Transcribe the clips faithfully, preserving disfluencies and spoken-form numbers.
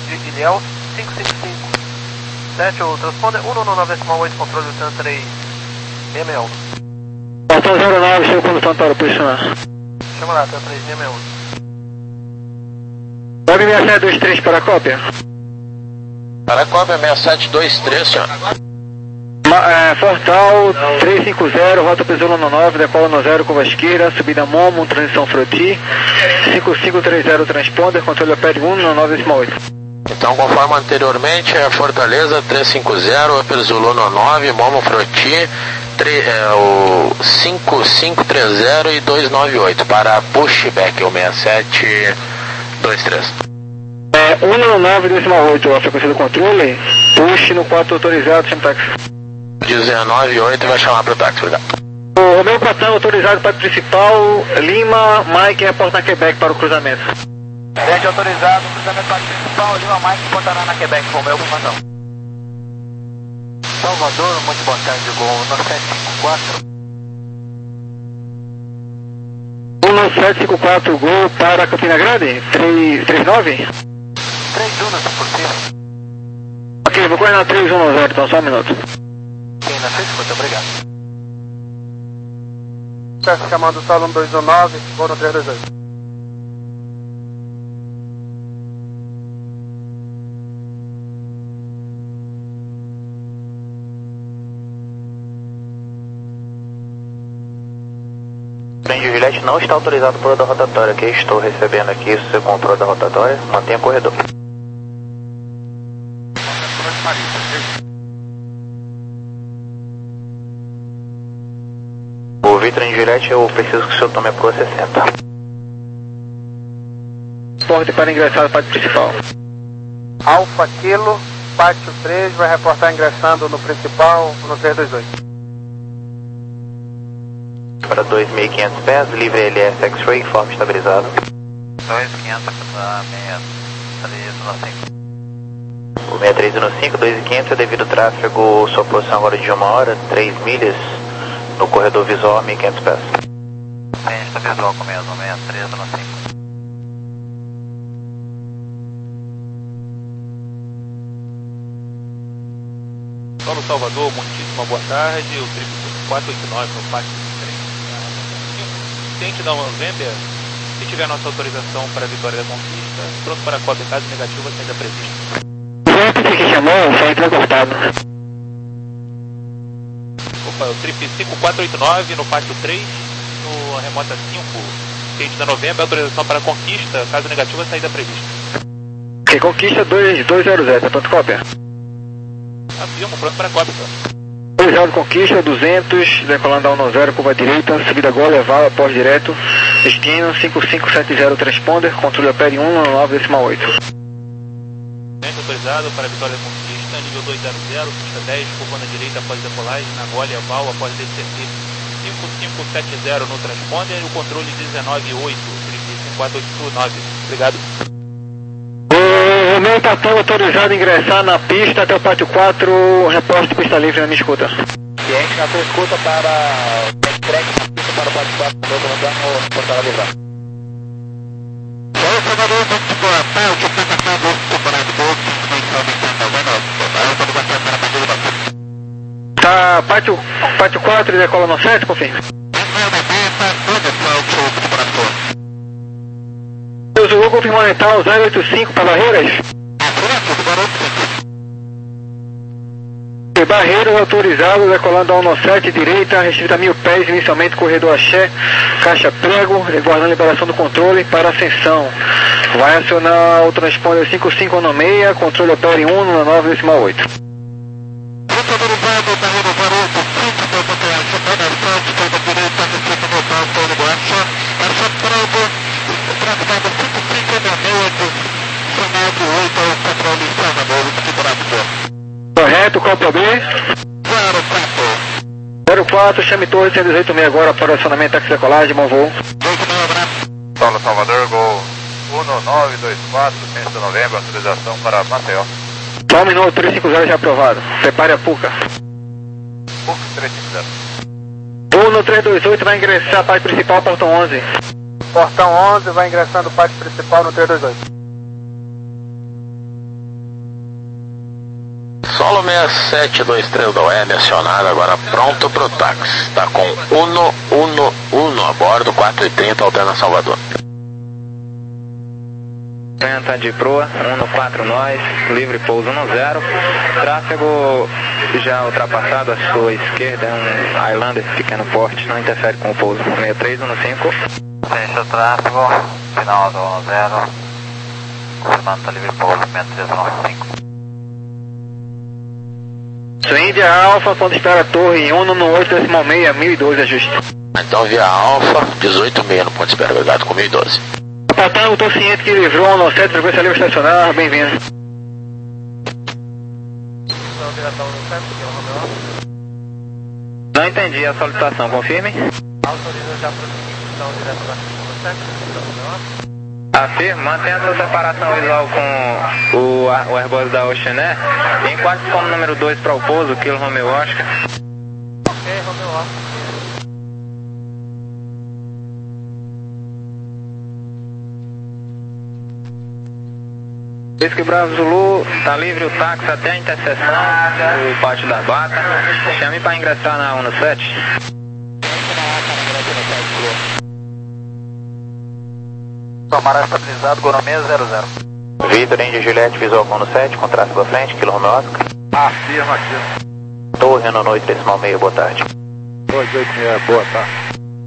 de Ilhéus, cinco cinco cinco sete, o transponder um nove decimal oito, controle do Tan três seis seis um. Portão zero nove, chegou condução para posicionar. Chama lá, Tan três seis seis um. nove seis sete dois três para a cópia. Para a cópia seis sete dois três, senhor. É, Fortal trezentos e cinquenta, rota Pesola no nove, decola no zero, curva esquerda, subida Momo, transição Froti, cinco cinco três zero transponder, controle opere um no nove decimal oito. Então, conforme anteriormente, é Fortaleza trezentos e cinquenta, Upper Zulu no nove, Momo Froti, tre, é, o cinco cinco três zero e dois nove oito para pushback, o seis sete dois três. É, um no nove decimal oito, a frequência do controle, push no quatro autorizado, chama táxi. dezenove oito vai chamar para o táxi, obrigado. O meu patrão autorizado para o principal, Lima, Mike, reporta na Quebec para o cruzamento. Verde autorizado, cruzamento para o principal, Lima, Mike, botará na Quebec, com o meu patrão. Salvador, muito boa tarde, Gol nove sete cinco quatro. um nove sete cinco quatro, Gol para Campina Grande, três três nove? três um, se possível. Ok, vou correr na três um nove zero, então só um minuto. Ok, na frente, muito obrigado. Está chamando o salão dois um nove, vou no três dois oito. Trem de Juliette não está autorizado por da rotatória, que estou recebendo aqui o seu controle da rotatória, mantenha corredor. O Vitor em Juliette, eu preciso que o senhor tome a Pro sessenta. Porte para ingressar no pátio principal. Alfa Kilo, pátio três, vai reportar ingressando no principal, no três dois oito. Para dois mil e quinhentos pés, livre L S X-Ray, informe estabilizado. dois mil e quinhentos para seis três um cinco. O seis três um cinco, dois mil e quinhentos é devido ao tráfego, sua posição agora de uma hora, três milhas, no corredor visual, mil e quinhentos pés. Pista visual com mesmo, seis três um cinco. Paulo Salvador, muitíssima boa tarde, o triplo quatro oito nove no pátio três. Tente da November, se tiver nossa autorização para a vitória da conquista, pronto para a cópia, caso negativa, ainda prevista. O que chamou foi entrecortado. Opa, o trip cinco quatro oito nove no pátio três, no remota cinco, tente da November, autorização para a conquista, caso negativa, saída prevista. Ok, conquista dois zero zero, tá pronto cópia? Afirmo, pronto para a cópia, tá? Autorizado conquista duzentos, decolando a um zero, curva direita, subida Gol, levar, após direto, destino cinco cinco sete zero transponder, controle opere um no nove decimal oito. Autorizado para a vitória da conquista, nível dois zero zero, pista dez, curva na direita após decolagem, na Gole, Val, após D C T cinco cinco sete zero no transponder e o controle dezenove oito, cinco quatro oito nove. Obrigado. O meu patrão autorizado a ingressar na pista até o pátio quatro, reporte pista livre na minha escuta. Ciente na sua escuta para o track na pista para o pátio quatro, no meu comandante no Portal Livrar. Oi, Salvador, muito boa tarde, eu estou passando o colaborador, Tá, pátio, pátio quatro, decola no sete, confirma. O Zulu confirmou mental zero oito cinco para Barreiras. Barreiras autorizado, decolando a um sete direita, restrita a mil pés, inicialmente corredor Axé, caixa prego, guardando liberação do controle para ascensão. Vai acionar o transponder cinco cinco um seis, controle opere um no nove decimal oito. Correto, cópia B. zero quatro, chame Torre cento e dezoito meia agora para o acionamento táxi decolagem, bom voo. Paulo Salvador, Gol um nove dois quatro, quinze de novembro, autorização para Maceió. Só um minuto, três cinco zero já aprovado. Prepare a Puca. Puca três cinco zero. um três dois oito vai ingressar, pátio principal, portão onze. Portão onze vai ingressando o pátio principal no três dois oito. Polo seis sete dois três da U E M acionado, agora pronto pro táxi. Está com um um um a bordo, quatro e trinta, alterna Salvador. Venta de proa, um quatro nós, livre pouso um zero. Tráfego já ultrapassado à sua esquerda, é um Highlander pequeno porte, não interfere com o pouso. seis três um cinco. Fecha o tráfego, final do um zero. Confirmando tá livre pouso, seis três um cinco. Índia Alfa, ponto espera torre um no oito decimal seis, mil e doze, ajuste. Então via Alfa, dezoito seis no ponto de espera, obrigado, com mil e doze. Patango, estou ciente que livrou um sete, frequência livre estacionar, bem-vindo. Não entendi a solicitação, confirme. Autoriza já a prosseguição direto da sete. Afirmo, mantenha a sua separação visual com o, o Airbus da Ocean Air. Enquadre como número dois para o pouso, Kilo Romeo Oscar. Ok, Romeo Oscar. Whisky Bravo Zulu, tá livre o táxi até a interseção do pátio da Bata. Chame para ingressar na um sete. Tomará estabilizado, Gonomia zero zero. Vitor Indy Juliette, visual com um sete, com tráfego à frente, Kilo Romeo Oscar. Afirma aqui. Torre Renault Noite decimal meio, boa tarde. dois oito seis, boa tarde.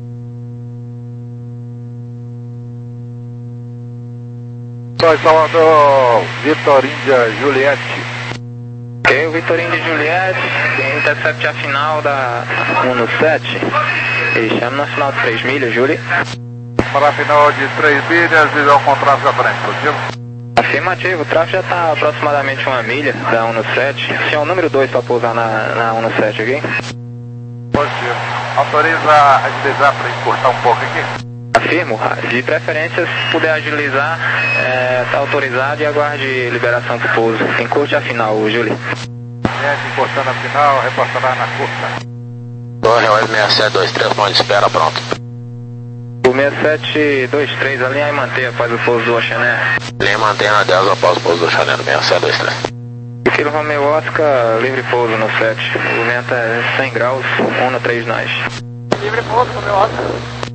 Nós Salvador, Vitor Índia Juliette. Ok, o Vitor Indy Juliette, intercept a final da um sete. E chama na final de três milhas, Júlio. Para a final de três milhas, visão com tráfego à frente, positivo? Afirmativo, o tráfego já está aproximadamente uma milha da um sete. Se é o número dois para pousar na, na um sete aqui. Positivo. Autoriza a agilizar para encurtar um pouco aqui? Afirmo, de preferência, se puder agilizar, está é, autorizado e aguarde liberação para o pouso. Encurte a final, Júlio. Gente, encurtando a final, reportará na curta. Torre U E M seis sete dois três, ponto de espera, pronto. O seis sete dois três, alinha e manter após o pouso do Ocean Air. Linha mantém dez após o pouso do Ocean Air, seis sete dois três. Kilo Romeo Oscar, livre pouso no sete. O vento é cem graus, um três nós. Livre pouso, Romeo Oscar.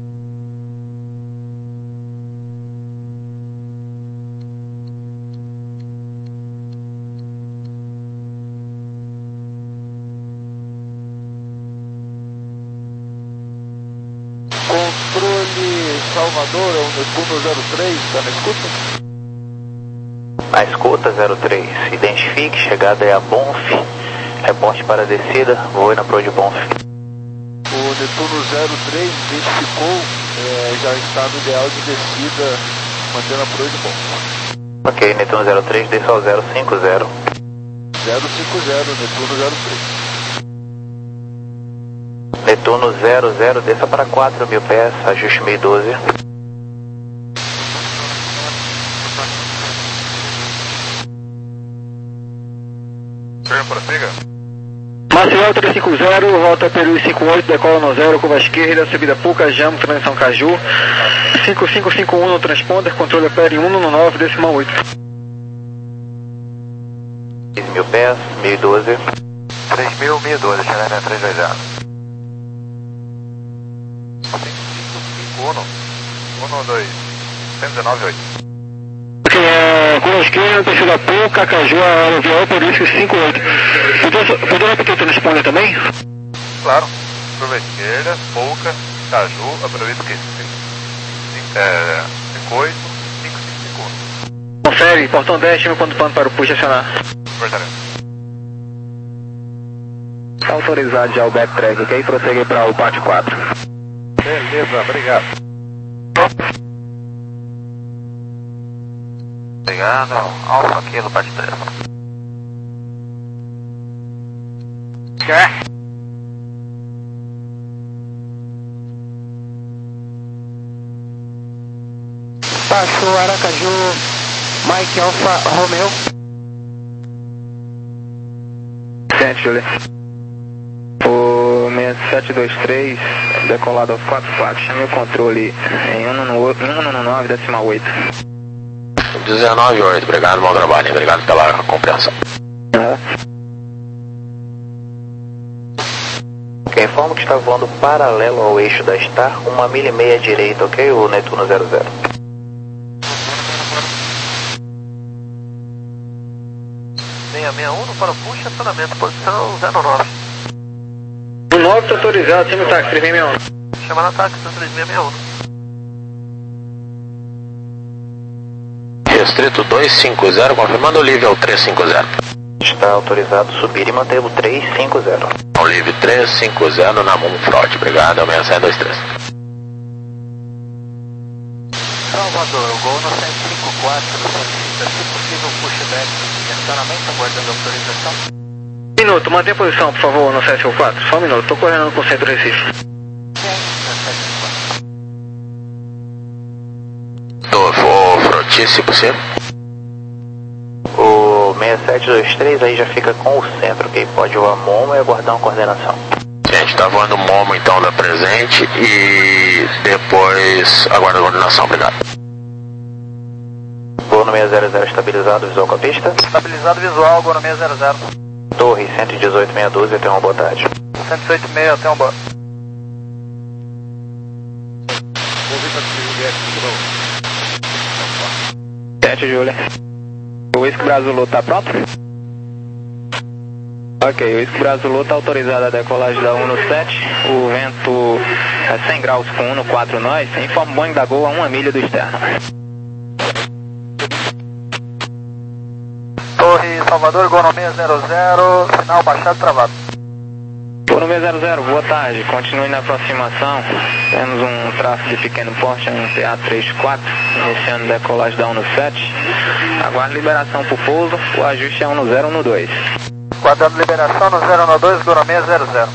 Controle Salvador, é o Netuno zero três, está na escuta? Na escuta zero três, identifique, chegada é a Bonf, reporte para a descida, voe na proa de Bonf. O Netuno zero três identificou, é, já está no ideal de descida, mantendo a proa de Bonf. Ok, Netuno zero três, desça ao zero cinco zero. zero cinco zero, Netuno zero três. Netuno zero zero, desça para quatro mil pés, ajuste mil e doze. Firme, prossiga. Maceió três cinco zero, volta Peru cinco oito, decola no zero, curva esquerda, subida Puca, Jamo, transição Caju. cinco cinco cinco um no transponder, controle opera um no nove, decimal oito. quinze mil pés, mil e doze. três mil, mil e doze, Xanana três dois zero. cinco um, um dois, cento e dezenove oito. Ok, é, curva esquerda, terceiro da Puca, Caju, aerovial, por isso cinco oito. Poderia repetir o transponder também? Claro. Curva esquerda, Pouca, Caju, aproveita que é cinco oito, cinco cinco cinco um. Confere, portão dez, time quando pano para o push acionar. Portaria. Está autorizado já o backtrack, ok? Prossegue para o pátio quatro. Beleza, obrigado. Obrigado, Alfa Kilo, parte três. Quer? Baixo Aracaju, Mike Alfa Romeo. Sente, Julia. O seis sete dois três, decolado aos quatro quatro, chame o controle em um nove, decimal oito. dezenove oito, obrigado, bom trabalho, obrigado pela compreensão. Uhum. Ok, informo que está voando paralelo ao eixo da Star, uma milha e meia direita, ok? O Netuno zero zero. seis seis um para o push, acionamento, posição zero nove. O nove está autorizado, chama o táxi três seis seis um. Chama na táxi três seis seis um. Restrito dois cinco zero, confirmando o nível três cinco zero. Está autorizado subir e manter o três cinco zero. O nível três cinco zero na Moonfront, obrigado, seis seis dois três. Salvador, o gol no cento e cinquenta e quatro, solicita, se possível, pushback e acionamento, aguardando autorização. Minuto, mantém a posição, por favor, no sete quatro. Só um minuto, estou correndo com o centro Recife. Tô, vou Froti, se possível. O seis sete dois três aí já fica com o centro, ok? Pode voar Momo e aguardar uma coordenação. Gente, tá voando Momo então da presente e depois aguarda a coordenação, obrigado. Voo no seis zero zero estabilizado, visual com a pista. Estabilizado visual, gol no seis zero zero. Torre cento e dezoito meia dúzia, tenha uma boa tarde. cento e dezoito e meio, tem um boa. sete, Júlia. O Whisky Brasil tá pronto? Ok, o Whisky Brasil tá autorizado a decolagem da um no sete. O vento é cem graus com um no quatro nós. Informa o Boeing da Gol a uma milha do externo. Torre Salvador, gol no seis zero zero, sinal baixado travado. Gol no seis zero zero, boa tarde. Continue na aproximação. Temos um tráfego de pequeno porte, um T A trinta e quatro, iniciando decolagem da um no sete. Aguarde liberação para o pouso, o ajuste é um no zero, um no dois. Guardando liberação no zero no dois, gol no seis zero zero.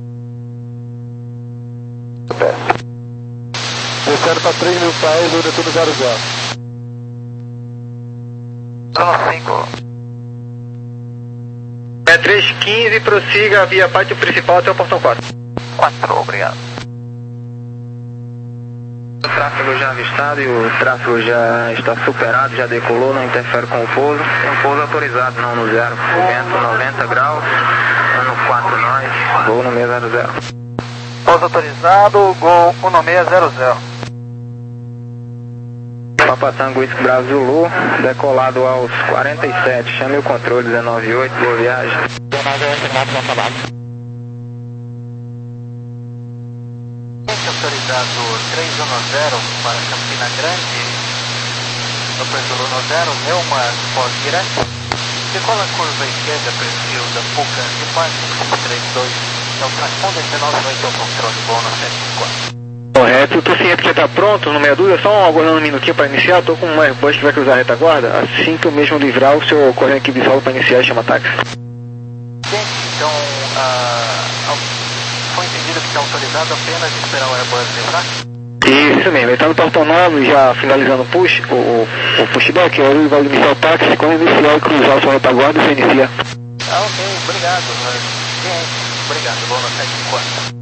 Descendo para três mil pés, o Netuno zero zero. Zona cinco. É três quinze, prossiga via pátio principal até o portão quatro. quatro, obrigado. O tráfego já avistado e o tráfego já está superado, já decolou, não interfere com o pouso. Tem um pouso autorizado, não no zero. O vento noventa graus, ano quatro nós, gol no seis zero zero. Pouso autorizado, gol no seis zero zero. Papatango Whisky Brasil Lu, decolado aos quarenta e sete, chame o controle dezenove oito, boa viagem. Autorizado três um zero para Campina Grande, depois do Luno zero, Neuma Sport direto, decola a curva esquerda, perfil da Puca de parte cinco três dois, é o transponder dezenove oito ao controle, bom na sete quatro. Correto, estou ciente que já está pronto, no meia dúzia, só aguardando um minutinho para iniciar, estou com um Airbus que vai cruzar a retaguarda, assim que eu mesmo livrar o seu correndo aqui de solo para iniciar e chama táxi. Gente, então, uh, foi entendido que está autorizado apenas esperar o Airbus livrar? Isso mesmo, ele está no portão nove, já finalizando o push, o, o, o pushback, ele vai iniciar o táxi, quando iniciar e cruzar a sua retaguarda, você inicia. Ah, ok, obrigado, gente, obrigado, bom na sete quatro.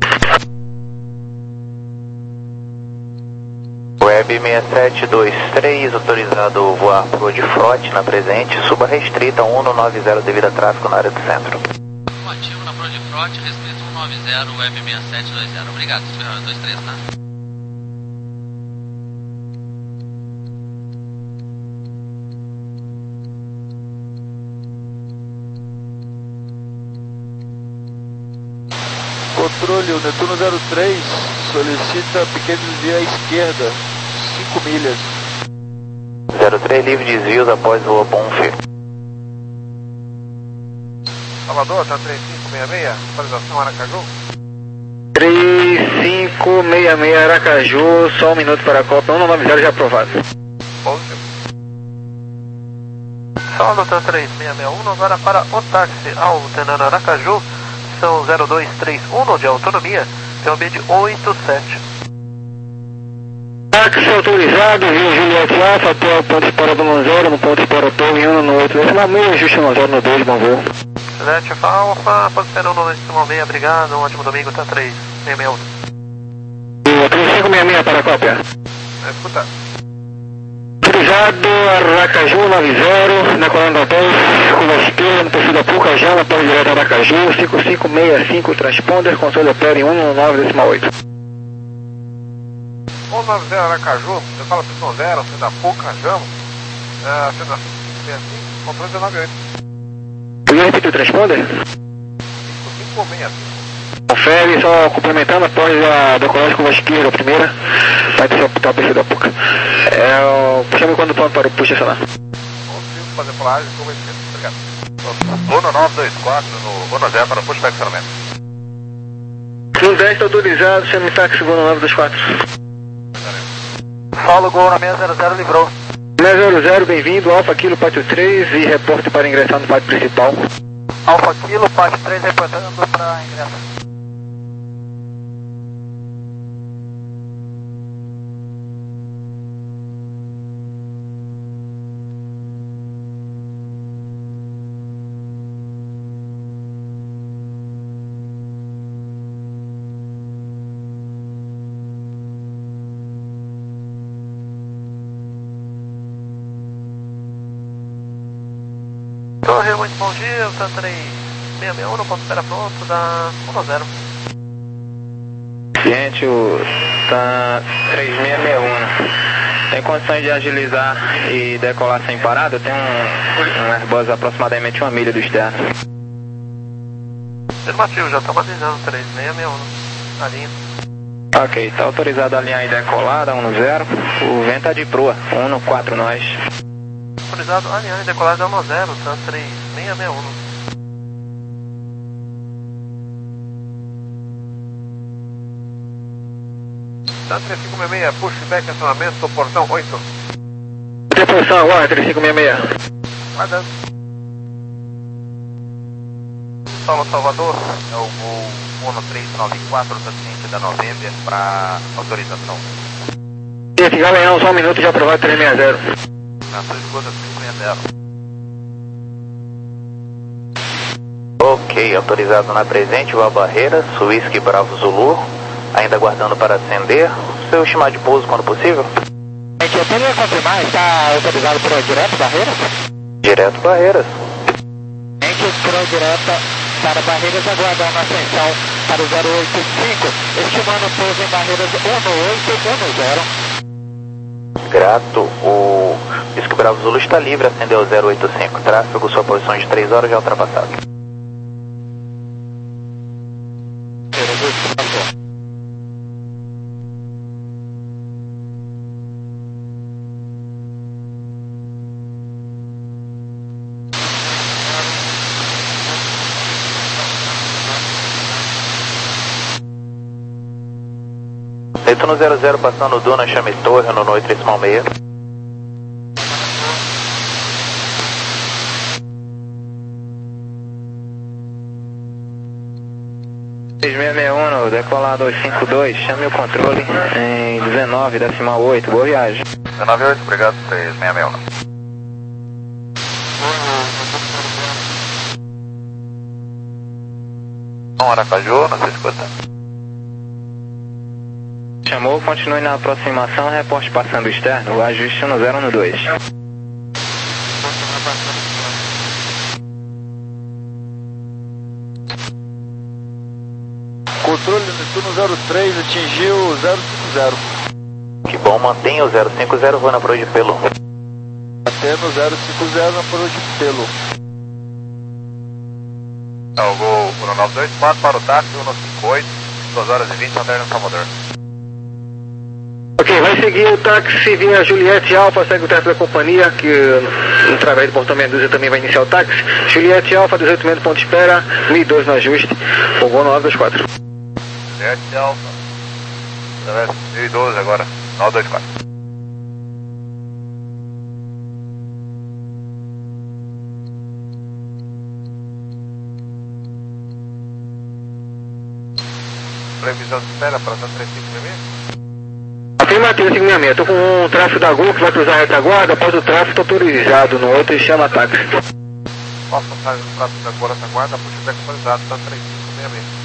Web seis sete dois três, autorizado voar pro de Frot na presente, suba restrita um no nove zero devido a tráfego na área do centro. Ativo na Prodifrot, restrito um nove zero, Web seis sete dois zero. Obrigado, dois três, tá? Controle, o Netuno zero três solicita pequeno desvio à esquerda, cinco milhas. zero três, livre desvios após o Bonfim. Salvador, tá três cinco seis seis, atualização Aracaju? três cinco seis seis Aracaju, só um minuto para a Copa, um nove zero já aprovado. Positivo. Salvador, tá três seis seis um, agora para o táxi ao Tenano Aracaju. São zero dois três um de autonomia, tem o B de oito sete. Táxi autorizado, viu Juliette Alfa até o ponto explorado no zero, no ponto explorado Torre um no outro. Esse é meio ajuste no zero no dois, bom voo. Juliette Alfa, posicionando no décimo seis, obrigado, um ótimo domingo, tá três seis seis um. três cinco seis seis para a cópia. Escuta. Autorizado, Aracaju nove zero, decolando a dez, curva esquerda, no perfil da Puca, Jama, pode direto Aracaju, cinco cinco seis cinco, transponder, controle opera em um nove decimal oito. um nove zero Aracaju, eu falo Y zero, sendo da Puca, Jama, uh, sendo da cinco seis cinco, controle dezenove oito. Podia repetir o transponder? cinco cinco seis cinco. Confere, só complementando após a decolagem curva esquerda, a primeira, vai ter o perfil da Puca. É o... Chame quando pronto para o push acionar. Consigo fazer colagem, curva esquerda, obrigado. Uno nove dois quatro no Uno zero para push back acionamento. No dez está autorizado, chame táxi Uno nove dois quatro. Paulo Gol na seis zero zero, livrou. seis zero zero, bem-vindo, Alfa Kilo Pátio três e reporte para ingressar no pátio principal. Alfa Kilo, Pátio três reportando para ingresso. Torre, muito bom dia, o Santa três seis seis um, no ponto espera pronto, da um zero. Gente, o Santa três seis seis um, tem condições de agilizar e decolar sem parada? Tem um, um Airbus aproximadamente uma milha do externo. Afirmativo, já estamos avisando, três seis seis um, na linha. Ok, está autorizado a alinhar e decolar, da um zero, o vento é de proa, um quatro nós. Autorizado alinhar e decolar da um zero, Santa três seis seis um. Santa três cinco seis seis, push back acionamento, portão oito. Deposição, aguarda, três cinco seis seis. Guardando. Paulo Salvador, é o voo Uno três nove quatro, da ciência da November para autorização. Esse Galeão, só um minuto, já aprovado três seis zero. Nação escuta três seis zero. Ok, autorizado na presente, Vá Barreiras, Whisky Bravo Zulu, ainda aguardando para acender. Seu estimado de pouso quando possível? Gente, eu poderia confirmar, está autorizado por direto Barreiras? Direto Barreiras. Gente, por direta para Barreiras, aguardando a ascensão para o zero oito cinco, estimando pouso em Barreiras um oito um zero. Grato, o Whisky Bravo Zulu está livre, acendeu o zero oito cinco, tráfego, sua posição de três horas já ultrapassado. Netuno zero zero passando Duna, chame Torre no noite decimal seis. seis seis seis um, decolar dois cinco dois, chame o controle em dezenove decimal oito, boa viagem. dezenove oito, obrigado, três seis seis um. Um Aracaju, não se escuta. Chamou, continue na aproximação, reporte passando externo, o ajuste no zero um dois. Controle Netuno zero três, atingiu zero cinco zero. Que bom, mantenha o zero cinco zero, vou na proa de pelo. Mantendo zero cinco zero na proa de pelo. É o Gol Uno nove dois quatro para o táxi, Uno cinco oito, duas horas e vinte, Anderno Salvador. Ok, vai seguir o táxi via Juliette Alfa, segue o tráfego da companhia, que através do portão Medusa também vai iniciar o táxi. Juliette Alfa, dezoito metros, ponto de espera, mil e doze no ajuste, o Gol nove dois quatro. Juliette Alfa, mil e doze agora, nove dois quatro. Previsão de espera para Santa três cinco seis seis? Afirmativo, cinco seis seis, estou com um tráfego da Gol que vai cruzar a retaguarda, após o tráfego autorizado no outro e chama táxi. Posso passar o tráfego da Gol retaguarda, puxa back autorizado, Santa três cinco seis seis.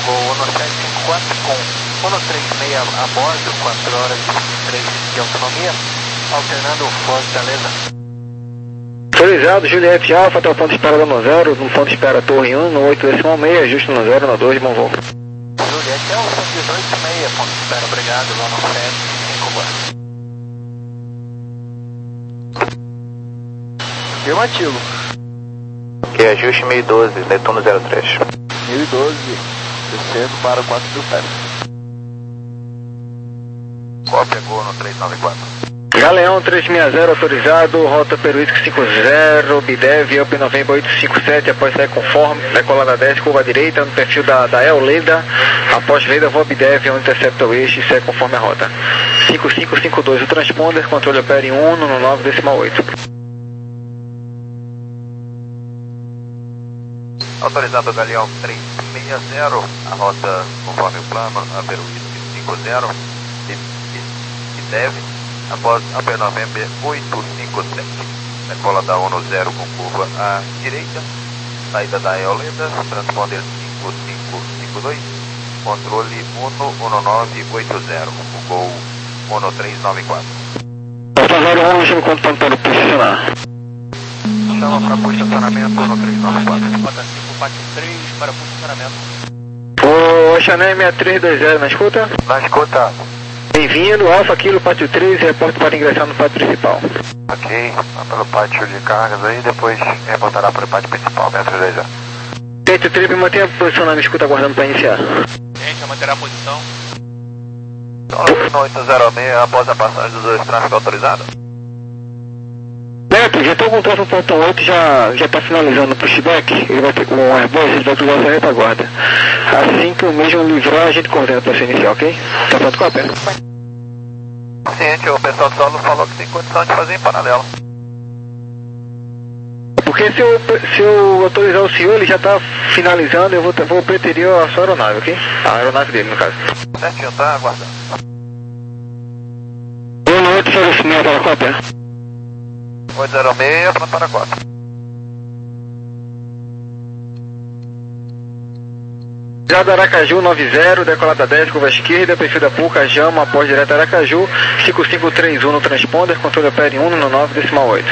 Gol um sete cinco quatro com um três seis a bordo, quatro horas e três de autonomia, alternando Fortaleza. Autorizado, Juliette Alfa, até o ponto de espera no zero, no ponto de espera Torre um, no oito decimal seis, ajuste no zero, no dois, bom voo. Juliette Alfa, dezoito seis, ponto de espera, obrigado, lá no sete cinco quatro. Afirmativo. Ok, ajuste mil e doze, Netuno zero três. mil e doze, descendo para quatro mil pés. Cópia, Gol no três nove quatro. Galeão três seis zero, autorizado, rota Peruísque cinco zero, Bidev, Up November oito cinco sete, após sair conforme, decolada dez, curva direita, no perfil da, da El Leda, após Leda, voa Bidev, onde intercepta o eixo e segue conforme a rota. cinco cinco cinco dois, o transponder, controle opera em um no nove decimal oito. Autorizado Galeão três seis zero, a rota conforme o plano, a Peruísque cinco zero, e deve, após a P November oito cinco sete, decola da um no zero com curva à direita, saída da Eoleda, transponder cinco cinco cinco dois, controle um um nove oito zero, o Gol um três nove quatro. Alfa zero um, chama quanto ponto para posicionar. Chama para posicionamento um três nove quatro. Rota cinco quatro três para posicionamento. O Chanel seis três dois zero, na escuta? Na escuta. Bem-vindo, Alfa Kilo, pátio três, reporte para ingressar no pátio principal. Ok, vai pelo pátio de cargas aí, depois reportará para o pátio principal, seis três zero. Tente o trip, mantenha a posição na escuta, aguardando para iniciar. Gente, a manter a posição. oito zero seis, após a passagem dos dois tráfego autorizado. Neto, já estou com o tráfego no portão oito, já já está finalizando o pushback, ele vai ter com o Airbus, ele vai cruzar essa retaguarda. Assim que o mesmo livrar, a gente coordena para ser inicial, ok? Tá pronto com a pena? Ciente, o pessoal do solo falou que tem condição de fazer em paralelo. Porque se eu, se eu autorizar o senhor, ele já está finalizando, eu vou, vou preterir a sua aeronave, ok? A aeronave dele, no caso. Certinho, tá aguardando. Boa noite, senhor Cimento, para a cópia. oito zero seis, pronto para quatro. Já do Aracaju nove zero, decolada dez, curva esquerda, perfil da Puca, Jama, após direto Aracaju, cinco cinco três um no transponder, controle opera em um no nove decimal oito.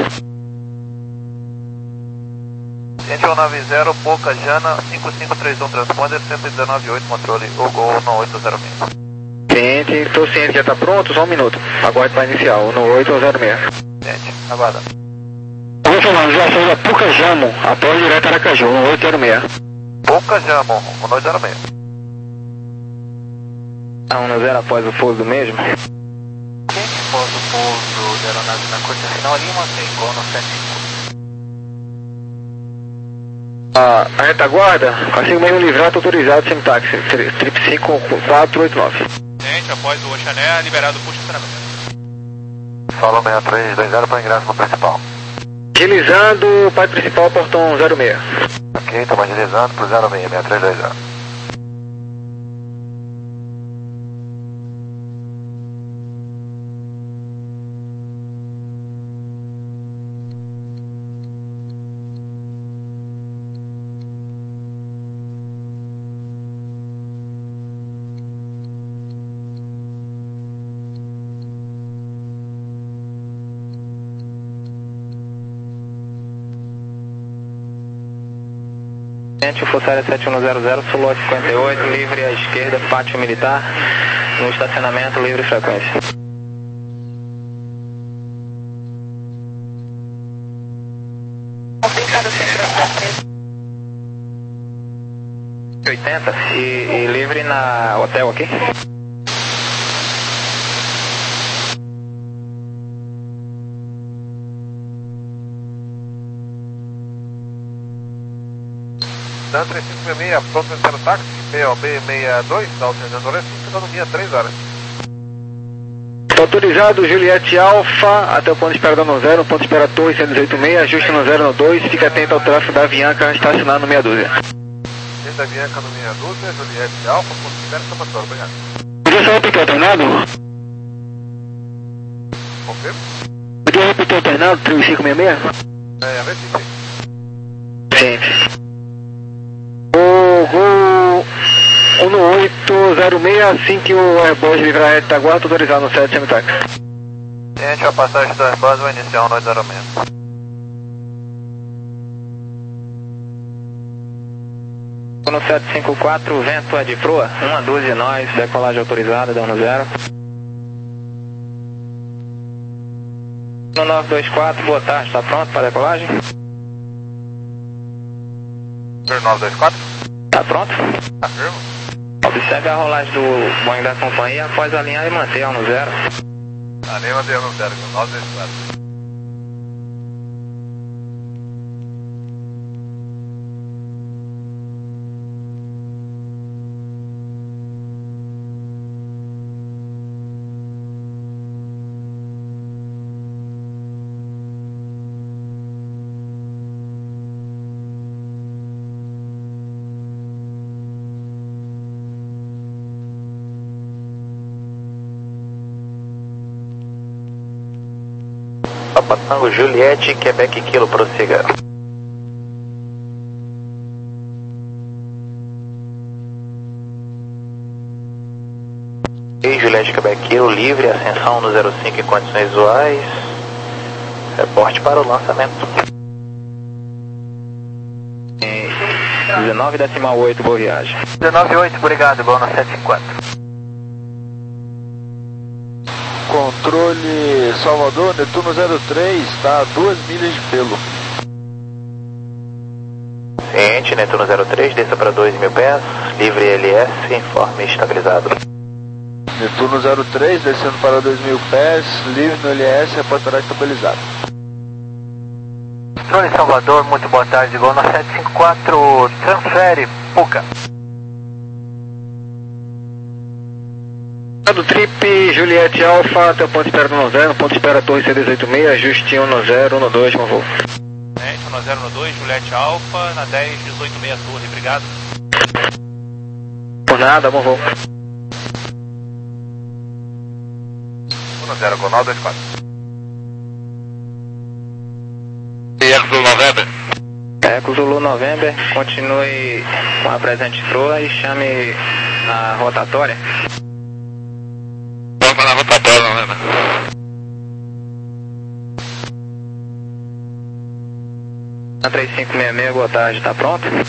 Ciente um nove zero, Puca, Jana, cinco cinco três um transponder, cento e dezenove oito, controle, o Gol no oito zero seis. Ciente, estou ciente, já está pronto, só um minuto. Aguarde para iniciar, no oito zero seis. Ciente, aguardando. Vamos falar, já saiu da Puca, Jamo, após direto Aracaju, no oito zero seis. Puca, Jamo, um oito zero seis. A um no zero após o pouso do mesmo? Quente após o pouso da aeronave na curta final ali, mantém Gol no sete cinco. A, a retaguarda, assim mesmo livrar, está autorizado, sem táxi, trip cinco quatro oito nove. Gente, após o Oxané, liberado o posicionamento. Solo seis três dois zero para ingresso no principal. Agilizando, pai principal, portão zero seis. Ok, estamos agilizando para o zero seis, seis três dois zero. O Fossário sete um zero zero, Suló cinquenta e oito, livre à esquerda, pátio militar, no estacionamento, livre frequência. oitenta e, e livre na hotel aqui? Dan três cinco seis seis, pronto para o táxi, P O B sessenta e dois, alternando Leste, autonomia três horas. Autorizado, Juliette Alfa, até o ponto de espera da no zero, ponto de espera Torre cento e oito seis, ajuste no zero no dois, fica atento ao tráfego da Avianca estacionado no meia dúzia. Desde a Avianca no meia dúzia, Juliette Alfa, ponto de espera São Pastor, obrigado. Podia só repetir o alternado? Confirmo? Podia repetir o alternado, três cinco seis seis? É, a ver se sim. Sim. O Gol um oito zero seis, assim que o Airbus livrar a retaguarda, autorizado no sete semitaque. Gente, a passagem do Airbus vai iniciar um oito zero seis. No sete cinco quatro, vento é de proa, um a doze nós, decolagem autorizada, dando zero. No nove dois quatro, boa tarde, está pronto para decolagem? nove dois quatro? Está pronto? Afirmo. Observe a rolagem do Boeing da companhia após alinhar e manter no zero. Alinha e manter no zero, com nove dois quatro. Papa Tango Juliette, Quebec Kilo, prossiga. E Juliette, Quebec Kilo, livre, ascensão no zero cinco em condições visuais. Reporte para o lançamento. dezenove decimal oito, boa viagem. dezenove oito, obrigado, igual no sete cinco quatro. Controle Salvador, Netuno zero três, está a duas milhas de pelo. Ciente, Netuno zero três, desça para dois mil pés, livre L S, informe estabilizado. Netuno zero três, descendo para dois mil pés, livre no L S, reportará estabilizado. Controle Salvador, muito boa tarde, igual no sete cinco quatro, transfere, Puca. Do Trip, Juliette Alfa, até o ponto de espera do um zero, ponto de espera Torre C dezoito seis, ajuste um zero, um dois, bom voo. um zero um dois, Juliette Alfa, na dez dezoito seis Torre, obrigado. Por nada, bom voo. um zero com nove dois quatro. E Eco Zulu November? Eco Zulu November, continue com a presente proa e chame a rotatória. Vamos na rotatória, não lembra? Na três cinco seis seis, boa tarde, está pronto? três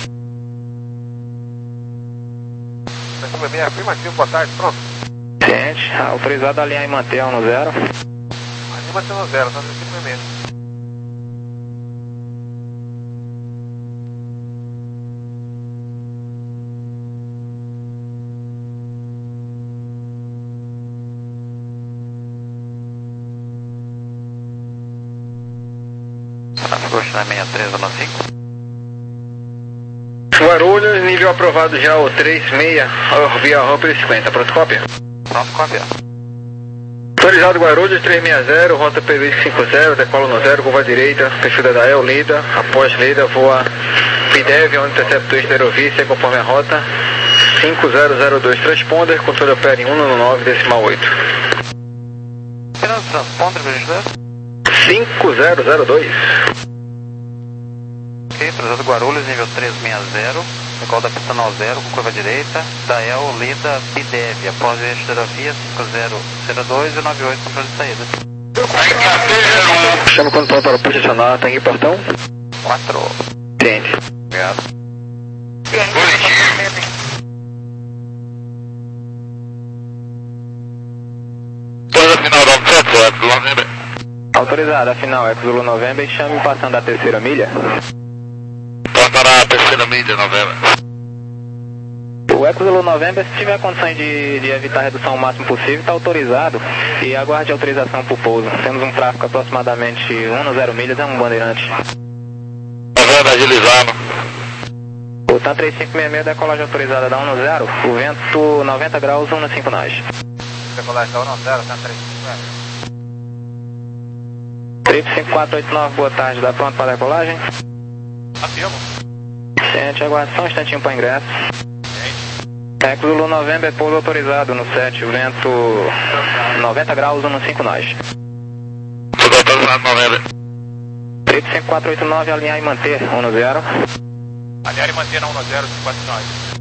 cinco seis seis, afirmativo, boa tarde, pronto. Ciente, autorizado a alinhar e manter no zero. Alinha e manter no zero, tá três cinco seis seis. Gostou na sessenta e três, zona cinco? Guarulhos, nível aprovado já o três seis, via Hopper cinquenta, pronto, cópia? Pronto, cópia. Autorizado Guarulhos, três seis zero, rota P V cinco zero, decola no zero, curva direita, perfil da Dael, lida, após lida, voa P D E V, onde interceptor de aerovícia, conforme a rota, cinco zero zero dois, transponder, controle opera em um nove decimal oito. Final do transponder, por gentileza? cinco zero zero dois. Ok, autorizado Guarulhos, nível três seis zero, decola da pista no zero, com curva direita, Dael, lida, P D E V, após eixo de aerovia, cinco zero zero dois e nove oito, controle de saída. Chama quando for para posicionar, tem que portão? quatro. Ciente. Obrigado. Toda final da Alfa, Eco Zulu November. Autorizado, afinal, Eco Zulu November e chame passando a terceira milha. Passará a terceira milha, November. O Eco Zulu November, se tiver condições de, de evitar a redução o máximo possível, está autorizado e aguarde autorização para o pouso. Temos um tráfego aproximadamente um zero milhas, é um bandeirante. November, agilizando. O TAM três cinco seis seis, decolagem autorizada da um zero, o vento noventa graus, um cinco nós. Decolagem da um zero, tá três cinco zero. Trip cinco quatro oito nove, boa tarde, dá pronto para a decolagem? Afirmo. Gente, aguarde só um instantinho para ingresso. Eco Zulu November, pouso autorizado no sete, vento noventa graus, um cinco nós. Tudo autorizado, November. Trip cinco quatro oito nove, alinhar e manter, um zero. Alinhar e manter na um zero cinco quatro nove.